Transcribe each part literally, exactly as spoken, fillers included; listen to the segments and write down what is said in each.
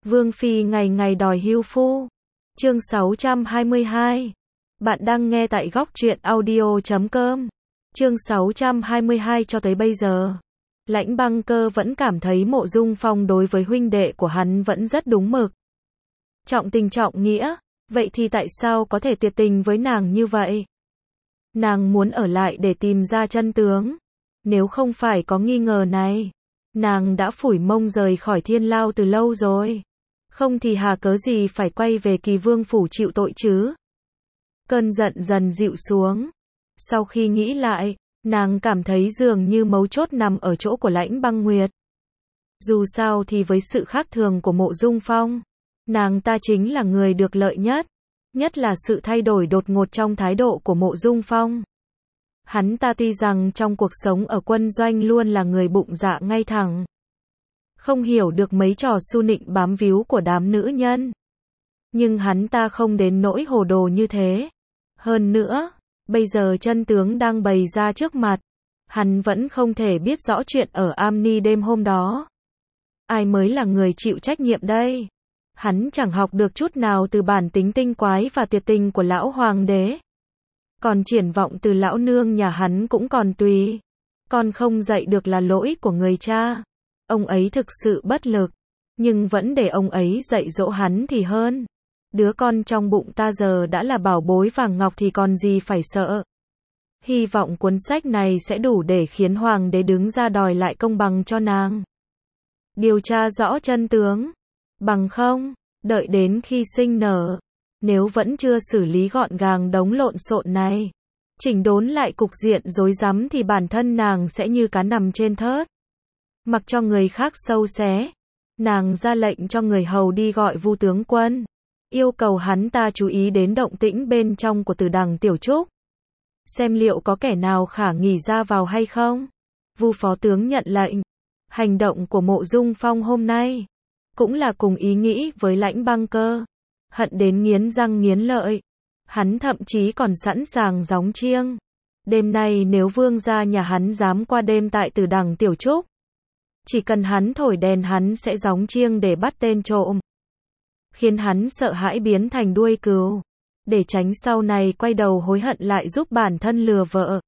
Vương phi ngày ngày đòi hưu phu. Chương sáu trăm hai mươi hai. Bạn đang nghe tại góc truyện audio chấm com. Chương sáu trăm hai mươi hai. Cho tới bây giờ, Lãnh Băng Cơ vẫn cảm thấy Mộ Dung Phong đối với huynh đệ của hắn vẫn rất đúng mực. Trọng tình trọng nghĩa, vậy thì tại sao có thể tuyệt tình với nàng như vậy? Nàng muốn ở lại để tìm ra chân tướng. Nếu không phải có nghi ngờ này, nàng đã phủi mông rời khỏi Thiên Lao từ lâu rồi. Không thì hà cớ gì phải quay về Kỳ Vương phủ chịu tội chứ? Cơn giận dần dịu xuống. Sau khi nghĩ lại, nàng cảm thấy dường như mấu chốt nằm ở chỗ của Lãnh Băng Nguyệt. Dù sao thì với sự khác thường của Mộ Dung Phong, nàng ta chính là người được lợi nhất. Nhất là sự thay đổi đột ngột trong thái độ của Mộ Dung Phong. Hắn ta tuy rằng trong cuộc sống ở quân doanh luôn là người bụng dạ ngay thẳng, không hiểu được mấy trò su nịnh bám víu của đám nữ nhân. Nhưng hắn ta không đến nỗi hồ đồ như thế. Hơn nữa, bây giờ chân tướng đang bày ra trước mặt, hắn vẫn không thể biết rõ chuyện ở Amni đêm hôm đó. Ai mới là người chịu trách nhiệm đây? Hắn chẳng học được chút nào từ bản tính tinh quái và tuyệt tình của lão hoàng đế. Còn triển vọng từ lão nương nhà hắn cũng còn tùy. Con không dạy được là lỗi của người cha. Ông ấy thực sự bất lực, nhưng vẫn để ông ấy dạy dỗ hắn thì hơn. Đứa con trong bụng ta giờ đã là bảo bối vàng ngọc thì còn gì phải sợ. Hy vọng cuốn sách này sẽ đủ để khiến hoàng đế đứng ra đòi lại công bằng cho nàng. Điều tra rõ chân tướng. Bằng không, đợi đến khi sinh nở, nếu vẫn chưa xử lý gọn gàng đống lộn xộn này, chỉnh đốn lại cục diện rối rắm thì bản thân nàng sẽ như cá nằm trên thớt. Mặc cho người khác sâu xé, nàng ra lệnh cho người hầu đi gọi Vu tướng quân, yêu cầu hắn ta chú ý đến động tĩnh bên trong của Tử Đằng Tiểu Trúc, xem liệu có kẻ nào khả nghi ra vào hay không. Vu phó tướng nhận lệnh. Hành động của Mộ Dung Phong hôm nay cũng là cùng ý nghĩ với Lãnh Băng Cơ, hận đến nghiến răng nghiến lợi. Hắn thậm chí còn sẵn sàng gióng chiêng. Đêm nay nếu vương gia nhà hắn dám qua đêm tại Tử Đằng Tiểu Trúc, chỉ cần hắn thổi đèn hắn sẽ gióng chiêng để bắt tên trộm, khiến hắn sợ hãi biến thành đuôi cừu, để tránh sau này quay đầu hối hận lại giúp bản thân lừa vợ.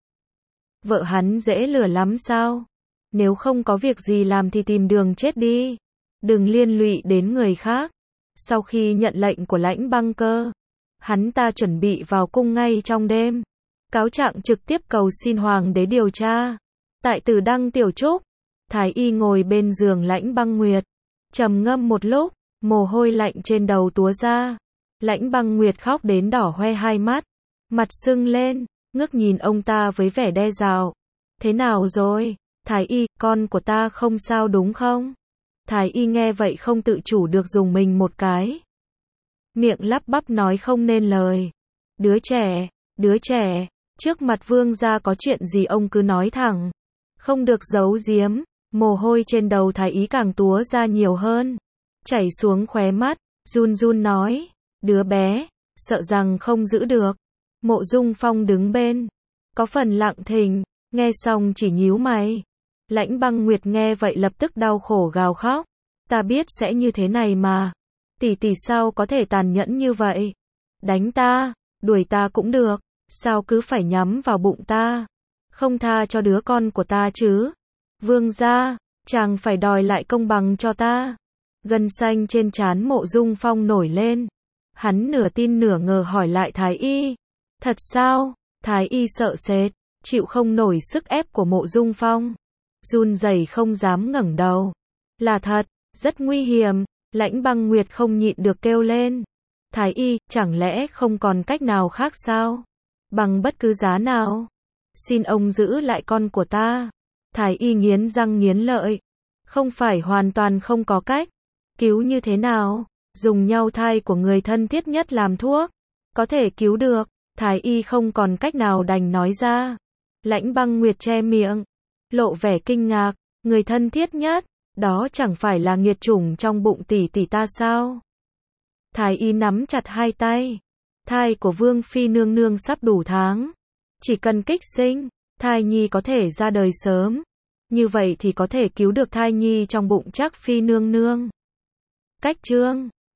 Vợ hắn dễ lừa lắm sao? Nếu không có việc gì làm thì tìm đường chết đi, đừng liên lụy đến người khác. Sau khi nhận lệnh của Lãnh Băng Cơ, hắn ta chuẩn bị vào cung ngay trong đêm, cáo trạng trực tiếp cầu xin hoàng đế điều tra. Tại Tử Đăng Tiểu Trúc, Thái y ngồi bên giường Lãnh Băng Nguyệt, trầm ngâm một lúc, mồ hôi lạnh trên đầu túa ra. Lãnh Băng Nguyệt khóc đến đỏ hoe hai mắt, mặt sưng lên, ngước nhìn ông ta với vẻ đe dọa. Thế nào rồi, Thái y, con của ta không sao đúng không? Thái y nghe vậy không tự chủ được dùng mình một cái. Miệng lắp bắp nói không nên lời. Đứa trẻ, đứa trẻ, trước mặt vương gia có chuyện gì ông cứ nói thẳng, không được giấu giếm. Mồ hôi trên đầu Thái y càng túa ra nhiều hơn, chảy xuống khóe mắt, run run nói, đứa bé, sợ rằng không giữ được. Mộ Dung Phong đứng bên, có phần lặng thinh, nghe xong chỉ nhíu mày. Lãnh Băng Nguyệt nghe vậy lập tức đau khổ gào khóc. Ta biết sẽ như thế này mà. Tỷ tỷ sao có thể tàn nhẫn như vậy? Đánh ta, đuổi ta cũng được. Sao cứ phải nhắm vào bụng ta? Không tha cho đứa con của ta chứ? Vương gia, chàng phải đòi lại công bằng cho ta. Gân xanh trên trán Mộ Dung Phong nổi lên. Hắn nửa tin nửa ngờ hỏi lại Thái y. Thật sao? Thái y sợ sệt, chịu không nổi sức ép của Mộ Dung Phong, run rẩy không dám ngẩng đầu. Là thật, rất nguy hiểm. Lãnh Băng Nguyệt không nhịn được kêu lên. Thái y, chẳng lẽ không còn cách nào khác sao? Bằng bất cứ giá nào, xin ông giữ lại con của ta. Thái y nghiến răng nghiến lợi. Không phải hoàn toàn không có cách. Cứu như thế nào? Dùng nhau thai của người thân thiết nhất làm thuốc, có thể cứu được. Thái y không còn cách nào đành nói ra. Lãnh Băng Nguyệt che miệng, lộ vẻ kinh ngạc. Người thân thiết nhất, đó chẳng phải là nghiệt chủng trong bụng tỷ tỷ ta sao? Thái y nắm chặt hai tay. Thai của Vương phi nương nương sắp đủ tháng, chỉ cần kích sinh, thai nhi có thể ra đời sớm. Như vậy thì có thể cứu được thai nhi trong bụng chắc phi nương nương. Cách chương